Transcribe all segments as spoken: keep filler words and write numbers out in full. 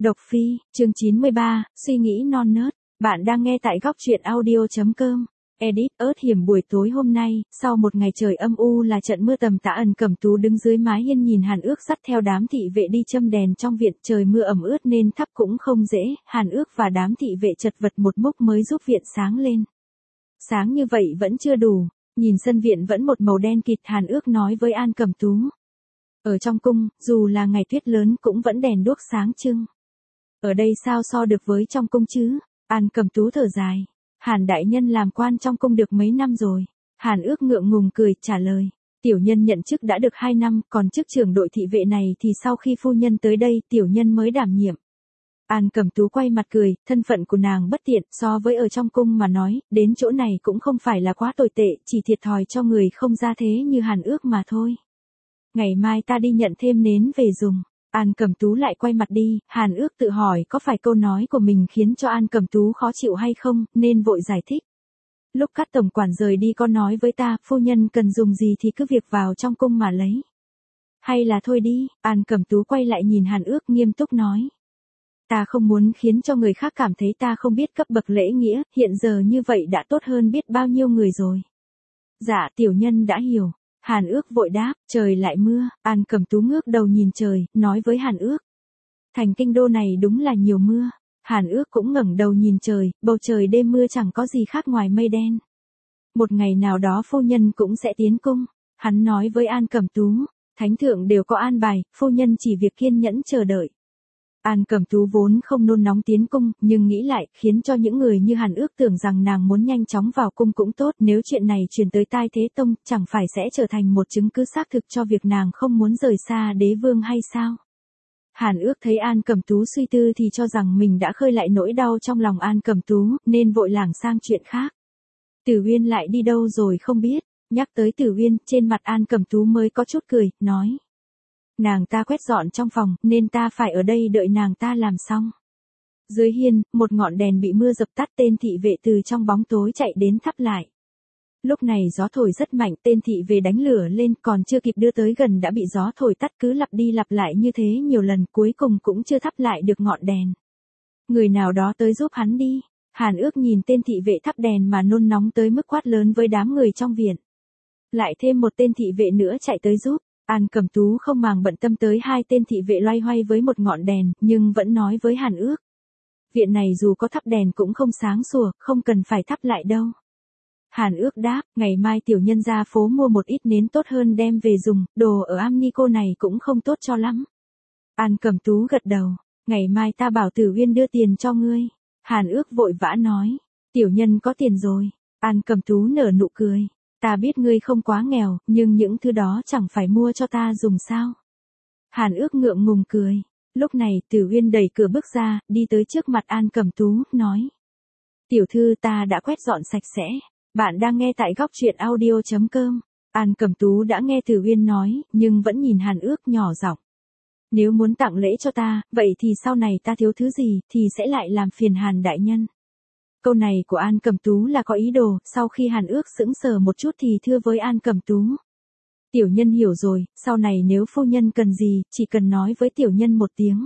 Độc Phi, chương chín mươi ba, suy nghĩ non nớt. Bạn đang nghe tại góc truyện audio chấm com. Edit, ớt hiểm buổi tối hôm nay, sau một ngày trời âm u là trận mưa tầm tã, Ân Cẩm Tú đứng dưới mái hiên nhìn Hàn Ước dắt theo đám thị vệ đi châm đèn trong viện. Trời mưa ẩm ướt nên thắp cũng không dễ, Hàn Ước và đám thị vệ chật vật một mốc mới giúp viện sáng lên. Sáng như vậy vẫn chưa đủ, nhìn sân viện vẫn một màu đen kịt, Hàn Ước nói với An Cẩm Tú. Ở trong cung, dù là ngày tuyết lớn cũng vẫn đèn đuốc sáng trưng. Ở đây sao so được với trong cung chứ? An Cẩm Tú thở dài. Hàn đại nhân làm quan trong cung được mấy năm rồi? Hàn Ước ngượng ngùng cười, trả lời. Tiểu nhân nhận chức đã được hai năm, còn chức trưởng đội thị vệ này thì sau khi phu nhân tới đây, tiểu nhân mới đảm nhiệm. An Cẩm Tú quay mặt cười, thân phận của nàng bất tiện, so với ở trong cung mà nói, đến chỗ này cũng không phải là quá tồi tệ, chỉ thiệt thòi cho người không ra thế như Hàn Ước mà thôi. Ngày mai ta đi nhận thêm nến về dùng. An Cẩm Tú lại quay mặt đi, Hàn Ước tự hỏi có phải câu nói của mình khiến cho An Cẩm Tú khó chịu hay không, nên vội giải thích. Lúc Cát tổng quản rời đi có nói với ta, phu nhân cần dùng gì thì cứ việc vào trong cung mà lấy. Hay là thôi đi, An Cẩm Tú quay lại nhìn Hàn Ước nghiêm túc nói. Ta không muốn khiến cho người khác cảm thấy ta không biết cấp bậc lễ nghĩa, hiện giờ như vậy đã tốt hơn biết bao nhiêu người rồi. Dạ, tiểu nhân đã hiểu. Hàn Ước vội đáp, trời lại mưa. An Cẩm Tú ngước đầu nhìn trời, nói với Hàn Ước. Thành kinh đô này đúng là nhiều mưa. Hàn Ước cũng ngẩng đầu nhìn trời, bầu trời đêm mưa chẳng có gì khác ngoài mây đen. Một ngày nào đó phu nhân cũng sẽ tiến cung. Hắn nói với An Cẩm Tú, thánh thượng đều có an bài, phu nhân chỉ việc kiên nhẫn chờ đợi. An Cẩm Tú vốn không nôn nóng tiến cung, nhưng nghĩ lại, khiến cho những người như Hàn Ước tưởng rằng nàng muốn nhanh chóng vào cung cũng tốt, nếu chuyện này truyền tới tai Thế Tông, chẳng phải sẽ trở thành một chứng cứ xác thực cho việc nàng không muốn rời xa đế vương hay sao? Hàn Ước thấy An Cẩm Tú suy tư thì cho rằng mình đã khơi lại nỗi đau trong lòng An Cẩm Tú, nên vội lảng sang chuyện khác. Tử Uyên lại đi đâu rồi không biết, nhắc tới Tử Uyên, trên mặt An Cẩm Tú mới có chút cười, nói. Nàng ta quét dọn trong phòng, nên ta phải ở đây đợi nàng ta làm xong. Dưới hiên, một ngọn đèn bị mưa dập tắt, tên thị vệ từ trong bóng tối chạy đến thắp lại. Lúc này gió thổi rất mạnh, tên thị vệ đánh lửa lên, còn chưa kịp đưa tới gần đã bị gió thổi tắt, cứ lặp đi lặp lại như thế nhiều lần, cuối cùng cũng chưa thắp lại được ngọn đèn. Người nào đó tới giúp hắn đi. Hàn Ước nhìn tên thị vệ thắp đèn mà nôn nóng tới mức quát lớn với đám người trong viện. Lại thêm một tên thị vệ nữa chạy tới giúp. An Cẩm Tú không màng bận tâm tới hai tên thị vệ loay hoay với một ngọn đèn, nhưng vẫn nói với Hàn Ước. Viện này dù có thắp đèn cũng không sáng sủa, không cần phải thắp lại đâu. Hàn Ước đáp, ngày mai tiểu nhân ra phố mua một ít nến tốt hơn đem về dùng, đồ ở Amnico này cũng không tốt cho lắm. An Cẩm Tú gật đầu, ngày mai ta bảo Tử Uyên đưa tiền cho ngươi. Hàn Ước vội vã nói, tiểu nhân có tiền rồi. An Cẩm Tú nở nụ cười. Ta biết ngươi không quá nghèo, nhưng những thứ đó chẳng phải mua cho ta dùng sao? Hàn Ước ngượng ngùng cười. Lúc này, Tử Uyên đẩy cửa bước ra, đi tới trước mặt An Cẩm Tú, nói. Tiểu thư ta đã quét dọn sạch sẽ. Bạn đang nghe tại góc truyện audio chấm com. An Cẩm Tú đã nghe Tử Uyên nói, nhưng vẫn nhìn Hàn Ước nhỏ giọng. Nếu muốn tặng lễ cho ta, vậy thì sau này ta thiếu thứ gì, thì sẽ lại làm phiền Hàn đại nhân. Câu này của An Cẩm Tú là có ý đồ, sau khi Hàn Ước sững sờ một chút thì thưa với An Cẩm Tú. Tiểu nhân hiểu rồi, sau này nếu phu nhân cần gì, chỉ cần nói với tiểu nhân một tiếng.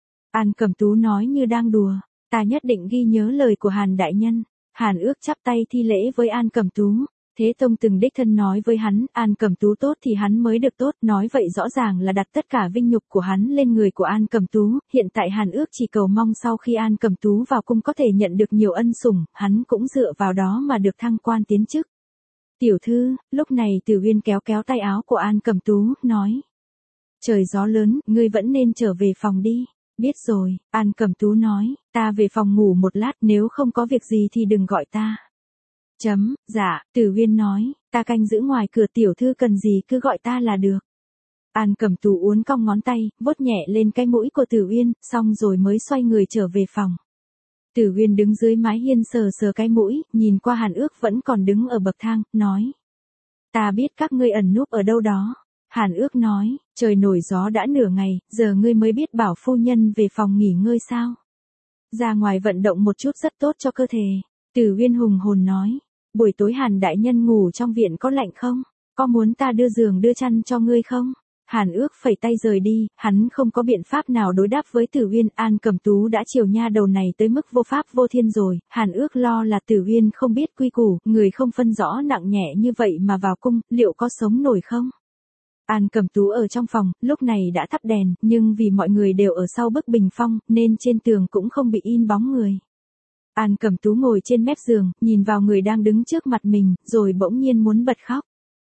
An Cẩm Tú nói như đang đùa, ta nhất định ghi nhớ lời của Hàn đại nhân. Hàn Ước chắp tay thi lễ với An Cẩm Tú. Thế Tông từng đích thân nói với hắn, An Cẩm Tú tốt thì hắn mới được tốt, nói vậy rõ ràng là đặt tất cả vinh nhục của hắn lên người của An Cẩm Tú, hiện tại Hàn Ước chỉ cầu mong sau khi An Cẩm Tú vào cung có thể nhận được nhiều ân sủng, hắn cũng dựa vào đó mà được thăng quan tiến chức. Tiểu thư, lúc này Tử Uyên kéo kéo tay áo của An Cẩm Tú, nói. Trời gió lớn, ngươi vẫn nên trở về phòng đi. Biết rồi, An Cẩm Tú nói, ta về phòng ngủ một lát, nếu không có việc gì thì đừng gọi ta. Chấm, dạ, Tử Uyên nói, ta canh giữ ngoài cửa, tiểu thư cần gì cứ gọi ta là được. An Cẩm Tú uốn cong ngón tay, vuốt nhẹ lên cái mũi của Tử Uyên, xong rồi mới xoay người trở về phòng. Tử Uyên đứng dưới mái hiên sờ sờ cái mũi, nhìn qua Hàn Ước vẫn còn đứng ở bậc thang, nói. Ta biết các ngươi ẩn núp ở đâu đó. Hàn Ước nói, trời nổi gió đã nửa ngày, giờ ngươi mới biết bảo phu nhân về phòng nghỉ ngơi sao. Ra ngoài vận động một chút rất tốt cho cơ thể. Tử Uyên hùng hồn nói. Buổi tối Hàn đại nhân ngủ trong viện có lạnh không? Có muốn ta đưa giường đưa chăn cho ngươi không? Hàn Ước phẩy tay rời đi, hắn không có biện pháp nào đối đáp với Tử Uyên, An Cẩm Tú đã chiều nha đầu này tới mức vô pháp vô thiên rồi, Hàn Ước lo là Tử Uyên không biết quy củ, người không phân rõ nặng nhẹ như vậy mà vào cung, liệu có sống nổi không? An Cẩm Tú ở trong phòng, lúc này đã thắp đèn, nhưng vì mọi người đều ở sau bức bình phong, nên trên tường cũng không bị in bóng người. An Cẩm Tú ngồi trên mép giường, nhìn vào người đang đứng trước mặt mình, rồi bỗng nhiên muốn bật khóc.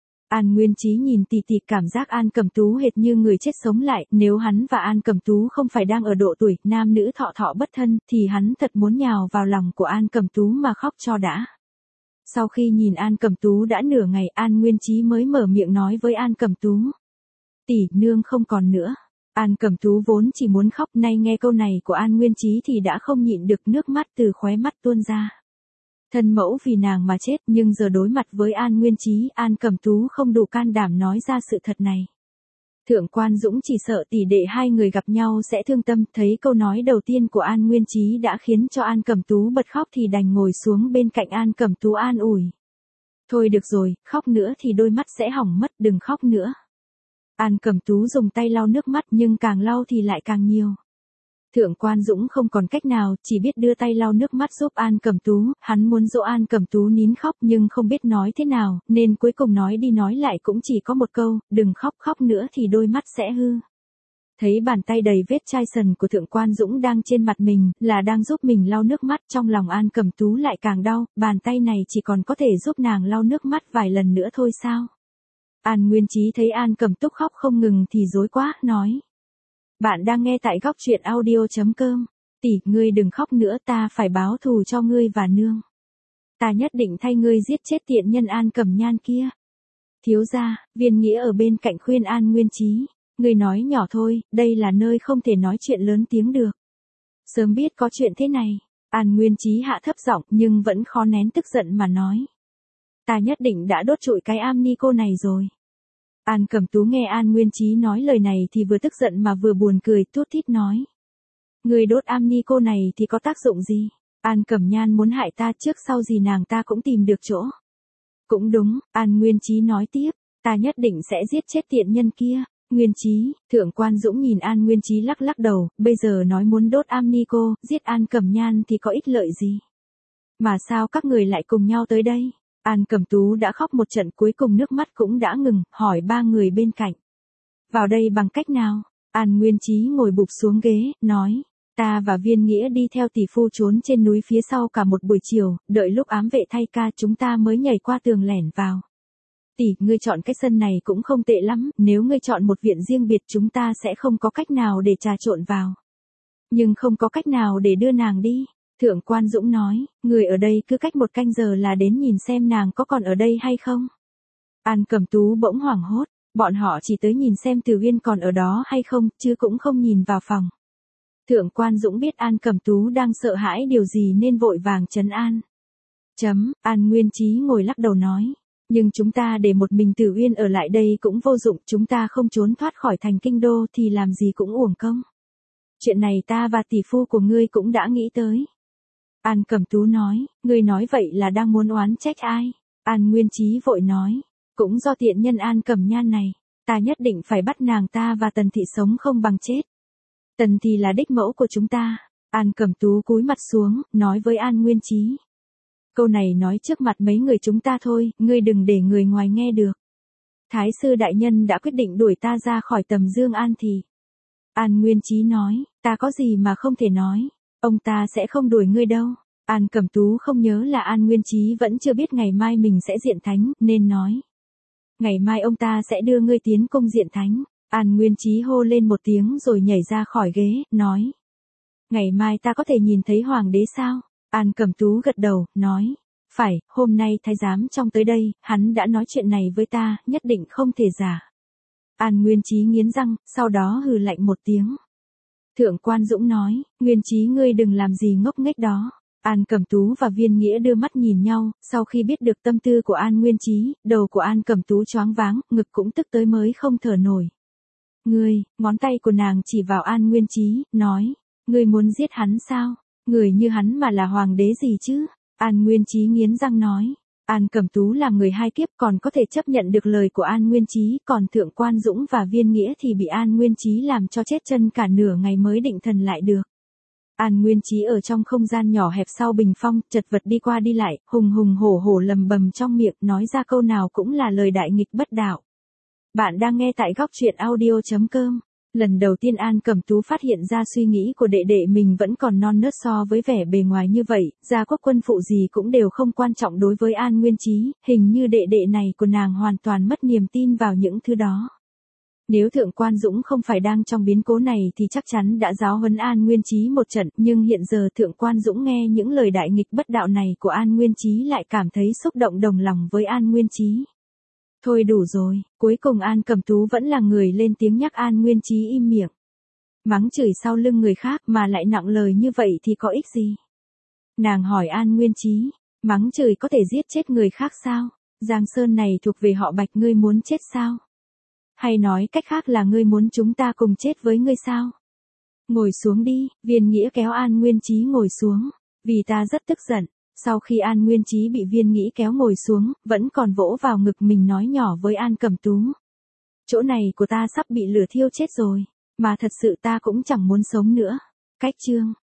An Nguyên Chí nhìn tỉ tỉ, cảm giác An Cẩm Tú hệt như người chết sống lại, nếu hắn và An Cẩm Tú không phải đang ở độ tuổi nam nữ thọ thọ bất thân, thì hắn thật muốn nhào vào lòng của An Cẩm Tú mà khóc cho đã. Sau khi nhìn An Cẩm Tú đã nửa ngày, An Nguyên Chí mới mở miệng nói với An Cẩm Tú. Tỷ, nương không còn nữa. An Cẩm Tú vốn chỉ muốn khóc, nay nghe câu này của An Nguyên Chí thì đã không nhịn được, nước mắt từ khóe mắt tuôn ra. Thân mẫu vì nàng mà chết, nhưng giờ đối mặt với An Nguyên Chí, An Cẩm Tú không đủ can đảm nói ra sự thật này. Thượng Quan Dũng chỉ sợ tỷ đệ hai người gặp nhau sẽ thương tâm, thấy câu nói đầu tiên của An Nguyên Chí đã khiến cho An Cẩm Tú bật khóc thì đành ngồi xuống bên cạnh An Cẩm Tú an ủi. Thôi được rồi, khóc nữa thì đôi mắt sẽ hỏng mất, đừng khóc nữa. An Cẩm Tú dùng tay lau nước mắt, nhưng càng lau thì lại càng nhiều. Thượng Quan Dũng không còn cách nào, chỉ biết đưa tay lau nước mắt giúp An Cẩm Tú, hắn muốn dỗ An Cẩm Tú nín khóc nhưng không biết nói thế nào, nên cuối cùng nói đi nói lại cũng chỉ có một câu, đừng khóc, khóc nữa thì đôi mắt sẽ hư. Thấy bàn tay đầy vết chai sần của Thượng Quan Dũng đang trên mặt mình, là đang giúp mình lau nước mắt, trong lòng An Cẩm Tú lại càng đau, bàn tay này chỉ còn có thể giúp nàng lau nước mắt vài lần nữa thôi sao? An Nguyên Chí thấy An Cẩm Tú khóc không ngừng thì rối quá, nói. Bạn đang nghe tại góc truyện audio chấm com. Tỷ, ngươi đừng khóc nữa, ta phải báo thù cho ngươi và nương. Ta nhất định thay ngươi giết chết tiện nhân An Cẩm Nhan kia. Thiếu gia, Viên Nghĩa ở bên cạnh khuyên An Nguyên Chí. Ngươi nói nhỏ thôi, đây là nơi không thể nói chuyện lớn tiếng được. Sớm biết có chuyện thế này, An Nguyên Chí hạ thấp giọng nhưng vẫn khó nén tức giận mà nói. Ta nhất định đã đốt trụi cái am ni cô này rồi. An Cẩm Tú nghe An Nguyên Chí nói lời này thì vừa tức giận mà vừa buồn cười, thút thít nói. Người đốt am ni cô này thì có tác dụng gì? An Cẩm Nhan muốn hại ta, trước sau gì nàng ta cũng tìm được chỗ. Cũng đúng, An Nguyên Chí nói tiếp, ta nhất định sẽ giết chết tiện nhân kia. Nguyên Chí, Thượng Quan Dũng nhìn An Nguyên Chí lắc lắc đầu, bây giờ nói muốn đốt am ni cô, giết An Cẩm Nhan thì có ích lợi gì? Mà sao các người lại cùng nhau tới đây? An Cẩm Tú đã khóc một trận, cuối cùng nước mắt cũng đã ngừng, hỏi ba người bên cạnh. Vào đây bằng cách nào? An Nguyên Chí ngồi bụp xuống ghế, nói. Ta và Viên Nghĩa đi theo tỷ phu trốn trên núi phía sau cả một buổi chiều, đợi lúc ám vệ thay ca chúng ta mới nhảy qua tường lẻn vào. Tỷ, ngươi chọn cái sân này cũng không tệ lắm, nếu ngươi chọn một viện riêng biệt chúng ta sẽ không có cách nào để trà trộn vào. Nhưng không có cách nào để đưa nàng đi. Thượng Quan Dũng nói, người ở đây cứ cách một canh giờ là đến nhìn xem nàng có còn ở đây hay không. An Cẩm Tú bỗng hoảng hốt, bọn họ chỉ tới nhìn xem Tử Uyên còn ở đó hay không, chứ cũng không nhìn vào phòng. Thượng Quan Dũng biết An Cẩm Tú đang sợ hãi điều gì nên vội vàng trấn an. Chấm, An Nguyên Chí ngồi lắc đầu nói, nhưng chúng ta để một mình Tử Uyên ở lại đây cũng vô dụng, chúng ta không trốn thoát khỏi thành kinh đô thì làm gì cũng uổng công. Chuyện này ta và tỷ phu của ngươi cũng đã nghĩ tới. An Cẩm Tú nói, ngươi nói vậy là đang muốn oán trách ai? An Nguyên Chí vội nói, cũng do tiện nhân An Cẩm Nhan này, ta nhất định phải bắt nàng ta và Tần Thị sống không bằng chết. Tần Thị là đích mẫu của chúng ta. An Cẩm Tú cúi mặt xuống, nói với An Nguyên Chí. Câu này nói trước mặt mấy người chúng ta thôi, ngươi đừng để người ngoài nghe được. Thái sư đại nhân đã quyết định đuổi ta ra khỏi tầm Dương An Thị. An Nguyên Chí nói, ta có gì mà không thể nói. Ông ta sẽ không đuổi ngươi đâu. An Cẩm Tú không nhớ là An Nguyên Chí vẫn chưa biết ngày mai mình sẽ diện thánh, nên nói. Ngày mai ông ta sẽ đưa ngươi tiến cung diện thánh. An Nguyên Chí hô lên một tiếng rồi nhảy ra khỏi ghế, nói. Ngày mai ta có thể nhìn thấy hoàng đế sao? An Cẩm Tú gật đầu, nói. Phải, hôm nay thái giám trong tới đây, hắn đã nói chuyện này với ta, nhất định không thể giả. An Nguyên Chí nghiến răng, sau đó hừ lạnh một tiếng. Thượng Quan Dũng nói, Nguyên Chí ngươi đừng làm gì ngốc nghếch đó. An Cẩm Tú và Viên Nghĩa đưa mắt nhìn nhau, sau khi biết được tâm tư của An Nguyên Chí, đầu của An Cẩm Tú choáng váng, ngực cũng tức tới mới không thở nổi. Ngươi, ngón tay của nàng chỉ vào An Nguyên Chí, nói, ngươi muốn giết hắn sao? Người như hắn mà là hoàng đế gì chứ? An Nguyên Chí nghiến răng nói, An Cẩm Tú là người hai kiếp còn có thể chấp nhận được lời của An Nguyên Chí, còn Thượng Quan Dũng và Viên Nghĩa thì bị An Nguyên Chí làm cho chết chân cả nửa ngày mới định thần lại được. An Nguyên Chí ở trong không gian nhỏ hẹp sau bình phong, chật vật đi qua đi lại, hùng hùng hổ hổ lầm bầm trong miệng, nói ra câu nào cũng là lời đại nghịch bất đạo. Bạn đang nghe tại góc truyện audio chấm com. Lần đầu tiên An Cẩm Tú phát hiện ra suy nghĩ của đệ đệ mình vẫn còn non nớt so với vẻ bề ngoài như vậy, gia quốc quân phụ gì cũng đều không quan trọng đối với An Nguyên Chí, hình như đệ đệ này của nàng hoàn toàn mất niềm tin vào những thứ đó. Nếu Thượng Quan Dũng không phải đang trong biến cố này thì chắc chắn đã giáo huấn An Nguyên Chí một trận, nhưng hiện giờ Thượng Quan Dũng nghe những lời đại nghịch bất đạo này của An Nguyên Chí lại cảm thấy xúc động đồng lòng với An Nguyên Chí. Thôi đủ rồi, cuối cùng An Cẩm Tú vẫn là người lên tiếng nhắc An Nguyên Chí im miệng. Mắng chửi sau lưng người khác mà lại nặng lời như vậy thì có ích gì? Nàng hỏi An Nguyên Chí, mắng chửi có thể giết chết người khác sao? Giang Sơn này thuộc về họ Bạch, ngươi muốn chết sao? Hay nói cách khác là ngươi muốn chúng ta cùng chết với ngươi sao? Ngồi xuống đi, Viên Nghĩa kéo An Nguyên Chí ngồi xuống, vì ta rất tức giận. Sau khi An Nguyên Chí bị Viên Nghĩa kéo ngồi xuống, vẫn còn vỗ vào ngực mình nói nhỏ với An Cẩm Tú. Chỗ này của ta sắp bị lửa thiêu chết rồi, mà thật sự ta cũng chẳng muốn sống nữa. Cách chương,